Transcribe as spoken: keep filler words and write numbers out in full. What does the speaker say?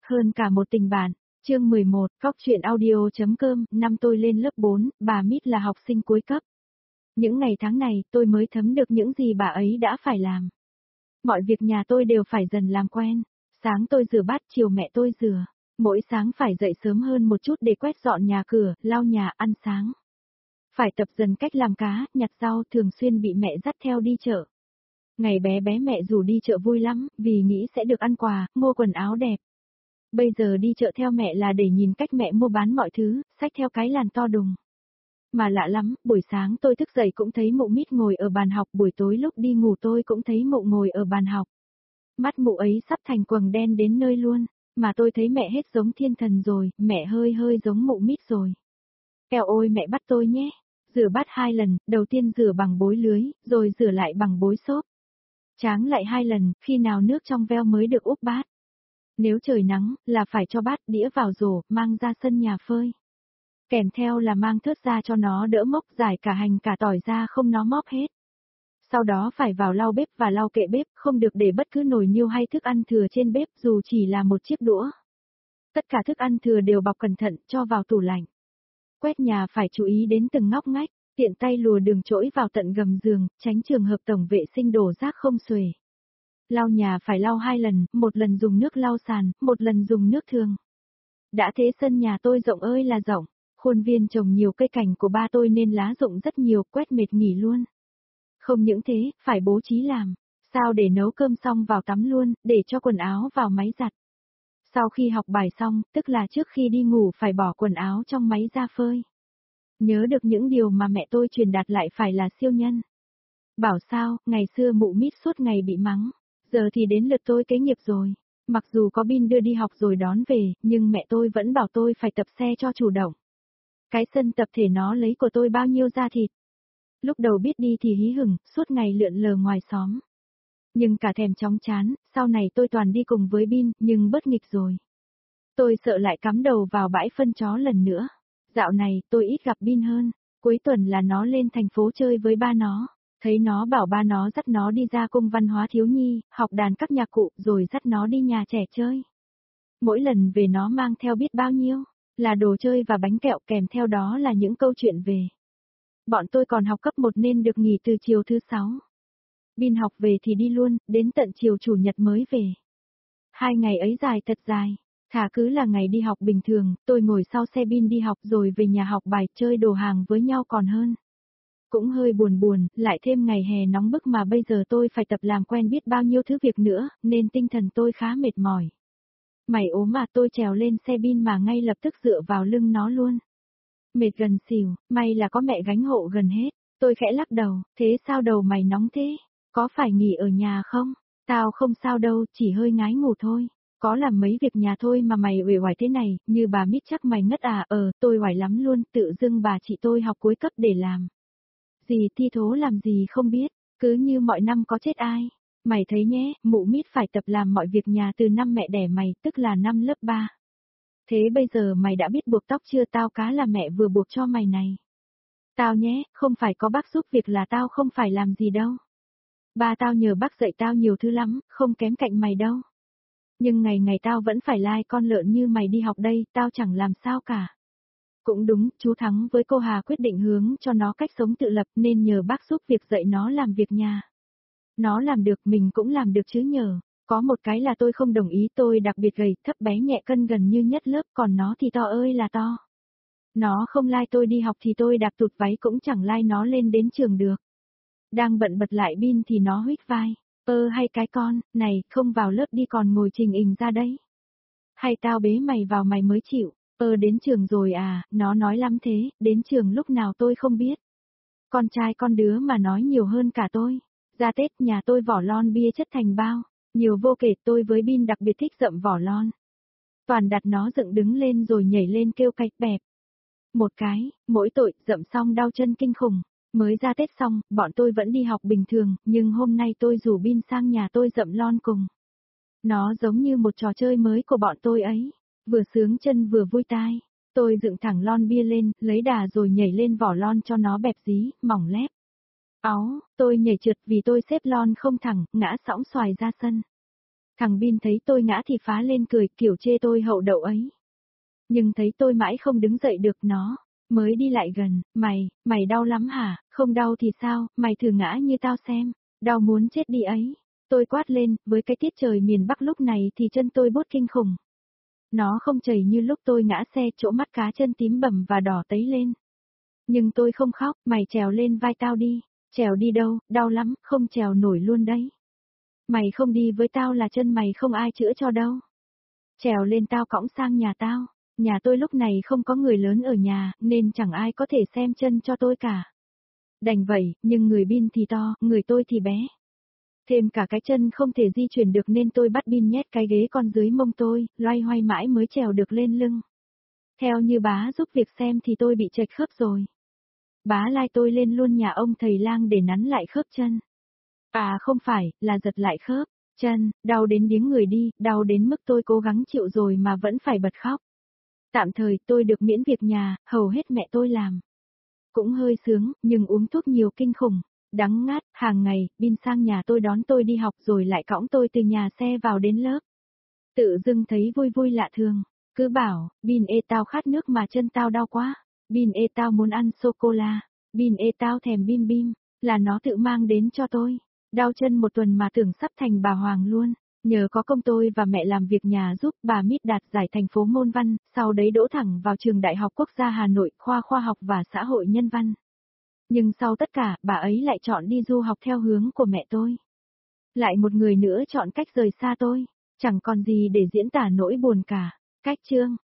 Hơn cả một tình bạn. Chương mười một, Cóc truyện audio.com, năm tôi lên lớp bốn, bà Mít là học sinh cuối cấp. Những ngày tháng này, tôi mới thấm được những gì bà ấy đã phải làm. Mọi việc nhà tôi đều phải dần làm quen. Sáng tôi rửa bát, chiều mẹ tôi rửa. Mỗi sáng phải dậy sớm hơn một chút để quét dọn nhà cửa, lau nhà, ăn sáng. Phải tập dần cách làm cá, nhặt rau, thường xuyên bị mẹ dắt theo đi chợ. Ngày bé bé mẹ rủ đi chợ vui lắm, vì nghĩ sẽ được ăn quà, mua quần áo đẹp. Bây giờ đi chợ theo mẹ là để nhìn cách mẹ mua bán mọi thứ, xách theo cái làn to đùng. Mà lạ lắm, buổi sáng tôi thức dậy cũng thấy mụ Mít ngồi ở bàn học, buổi tối lúc đi ngủ tôi cũng thấy mụ ngồi ở bàn học. Mắt mụ ấy sắp thành quầng đen đến nơi luôn, mà tôi thấy mẹ hết giống thiên thần rồi, mẹ hơi hơi giống mụ Mít rồi. Eo ôi mẹ bắt tôi nhé, rửa bát hai lần, đầu tiên rửa bằng bối lưới, rồi rửa lại bằng bối xốp. Tráng lại hai lần, khi nào nước trong veo mới được úp bát. Nếu trời nắng, là phải cho bát đĩa vào rổ, mang ra sân nhà phơi. Kèm theo là mang thớt ra cho nó đỡ mốc, giải cả hành cả tỏi ra không nó móp hết. Sau đó phải vào lau bếp và lau kệ bếp, không được để bất cứ nồi niêu hay thức ăn thừa trên bếp dù chỉ là một chiếc đũa. Tất cả thức ăn thừa đều bọc cẩn thận, cho vào tủ lạnh. Quét nhà phải chú ý đến từng ngóc ngách, tiện tay lùa đường trỗi vào tận gầm giường, tránh trường hợp tổng vệ sinh đổ rác không xuể. Lau nhà phải lau hai lần, một lần dùng nước lau sàn, một lần dùng nước thường. Đã thế sân nhà tôi rộng ơi là rộng, khuôn viên trồng nhiều cây cảnh của ba tôi nên lá rụng rất nhiều, quét mệt nghỉ luôn. Không những thế, phải bố trí làm, sao để nấu cơm xong vào tắm luôn, để cho quần áo vào máy giặt. Sau khi học bài xong, tức là trước khi đi ngủ phải bỏ quần áo trong máy ra phơi. Nhớ được những điều mà mẹ tôi truyền đạt lại phải là siêu nhân. Bảo sao, ngày xưa mụ Mít suốt ngày bị mắng. Giờ thì đến lượt tôi kế nghiệp rồi. Mặc dù có Bin đưa đi học rồi đón về, nhưng mẹ tôi vẫn bảo tôi phải tập xe cho chủ động. Cái sân tập thể nó lấy của tôi bao nhiêu da thịt. Lúc đầu biết đi thì hí hửng, suốt ngày lượn lờ ngoài xóm. Nhưng cả thèm chóng chán, sau này tôi toàn đi cùng với Bin, nhưng bất nghịch rồi. Tôi sợ lại cắm đầu vào bãi phân chó lần nữa. Dạo này, tôi ít gặp Bin hơn. Cuối tuần là nó lên thành phố chơi với ba nó. Thấy nó bảo ba nó dắt nó đi ra cung văn hóa thiếu nhi, học đàn các nhạc cụ rồi dắt nó đi nhà trẻ chơi. Mỗi lần về nó mang theo biết bao nhiêu, là đồ chơi và bánh kẹo, kèm theo đó là những câu chuyện về. Bọn tôi còn học cấp một nên được nghỉ từ chiều thứ sáu. Bin học về thì đi luôn, đến tận chiều chủ nhật mới về. Hai ngày ấy dài thật dài, thà cứ là ngày đi học bình thường, tôi ngồi sau xe Bin đi học rồi về nhà học bài chơi đồ hàng với nhau còn hơn. Cũng hơi buồn buồn, lại thêm ngày hè nóng bức mà bây giờ tôi phải tập làm quen biết bao nhiêu thứ việc nữa, nên tinh thần tôi khá mệt mỏi. Mày ốm mà tôi trèo lên xe Bin mà ngay lập tức dựa vào lưng nó luôn. Mệt gần xỉu, may là có mẹ gánh hộ gần hết. Tôi khẽ lắc đầu, thế sao đầu mày nóng thế? Có phải nghỉ ở nhà không? Tao không sao đâu, chỉ hơi ngái ngủ thôi. Có làm mấy việc nhà thôi mà mày uể oải thế này, như bà Mít chắc mày ngất à? Ờ, tôi oải lắm luôn, tự dưng bà chị tôi học cuối cấp để làm. Gì thi thố làm gì không biết, cứ như mọi năm có chết ai. Mày thấy nhé, mụ Mít phải tập làm mọi việc nhà từ năm mẹ đẻ mày, tức là năm lớp ba. Thế bây giờ mày đã biết buộc tóc chưa? Tao cá là mẹ vừa buộc cho mày này. Tao nhé, không phải có bác giúp việc là tao không phải làm gì đâu. Ba tao nhờ bác dạy tao nhiều thứ lắm, không kém cạnh mày đâu. Nhưng ngày ngày tao vẫn phải lai con lợn như mày đi học đây, tao chẳng làm sao cả. Cũng đúng, chú Thắng với cô Hà quyết định hướng cho nó cách sống tự lập nên nhờ bác giúp việc dạy nó làm việc nhà. Nó làm được, mình cũng làm được chứ nhờ. Có một cái là tôi không đồng ý, tôi đặc biệt gầy, thấp bé nhẹ cân gần như nhất lớp, còn nó thì to ơi là to. Nó không lai tôi đi học thì tôi đạp tụt váy cũng chẳng lai nó lên đến trường được. Đang bận bật lại Bin thì nó huých vai. Ơ hay cái con, này, không vào lớp đi còn ngồi trình hình ra đấy. Hay tao bế mày vào mày mới chịu. Ơ đến trường rồi à, nó nói lắm thế, đến trường lúc nào tôi không biết. Con trai con đứa mà nói nhiều hơn cả tôi. Ra Tết nhà tôi vỏ lon bia chất thành bao, nhiều vô kể, tôi với Bin đặc biệt thích dậm vỏ lon. Toàn đặt nó dựng đứng lên rồi nhảy lên kêu cạch bẹp. Một cái, mỗi tội, dậm xong đau chân kinh khủng. Mới ra Tết xong, bọn tôi vẫn đi học bình thường, nhưng hôm nay tôi rủ Bin sang nhà tôi dậm lon cùng. Nó giống như một trò chơi mới của bọn tôi ấy, vừa sướng chân vừa vui tai. Tôi dựng thẳng lon bia lên, lấy đà rồi nhảy lên vỏ lon cho nó bẹp dí, mỏng lép. Áu, tôi nhảy trượt vì tôi xếp lon không thẳng, ngã sõng xoài ra sân. Thằng Bin thấy tôi ngã thì phá lên cười kiểu chê tôi hậu đậu ấy. Nhưng thấy tôi mãi không đứng dậy được nó, mới đi lại gần, mày, mày đau lắm hả, không đau thì sao, mày thử ngã như tao xem, đau muốn chết đi ấy. Tôi quát lên, với cái tiết trời miền Bắc lúc này thì chân tôi bốt kinh khủng. Nó không chảy như lúc tôi ngã xe, chỗ mắt cá chân tím bầm và đỏ tấy lên. Nhưng tôi không khóc, mày trèo lên vai tao đi. Trèo đi đâu, đau lắm, không trèo nổi luôn đấy. Mày không đi với tao là chân mày không ai chữa cho đâu. Trèo lên tao cõng sang nhà tao. Nhà tôi lúc này không có người lớn ở nhà, nên chẳng ai có thể xem chân cho tôi cả. Đành vậy, nhưng người Bin thì to, người tôi thì bé. Thêm cả cái chân không thể di chuyển được nên tôi bắt Bin nhét cái ghế con dưới mông tôi, loay hoay mãi mới trèo được lên lưng. Theo như bá giúp việc xem thì tôi bị chệch khớp rồi. Bá lai tôi lên luôn nhà ông thầy lang để nắn lại khớp chân. À không phải, là giật lại khớp chân, đau đến điếng người đi, đau đến mức tôi cố gắng chịu rồi mà vẫn phải bật khóc. Tạm thời tôi được miễn việc nhà, hầu hết mẹ tôi làm. Cũng hơi sướng, nhưng uống thuốc nhiều kinh khủng, đắng ngắt, hàng ngày, Bin sang nhà tôi đón tôi đi học rồi lại cõng tôi từ nhà xe vào đến lớp. Tự dưng thấy vui vui lạ thường, cứ bảo, Bin ê tao khát nước mà chân tao đau quá, Bin ê tao muốn ăn sô-cô-la, Bin ê tao thèm bim bim, là nó tự mang đến cho tôi. Đau chân một tuần mà tưởng sắp thành bà Hoàng luôn. Nhờ có công tôi và mẹ làm việc nhà giúp, bà Mít đạt giải thành phố môn văn, sau đấy đỗ thẳng vào trường Đại học Quốc gia Hà Nội, khoa khoa học và xã hội nhân văn. Nhưng sau tất cả, bà ấy lại chọn đi du học theo hướng của mẹ tôi. Lại một người nữa chọn cách rời xa tôi, chẳng còn gì để diễn tả nỗi buồn cả. Cách chương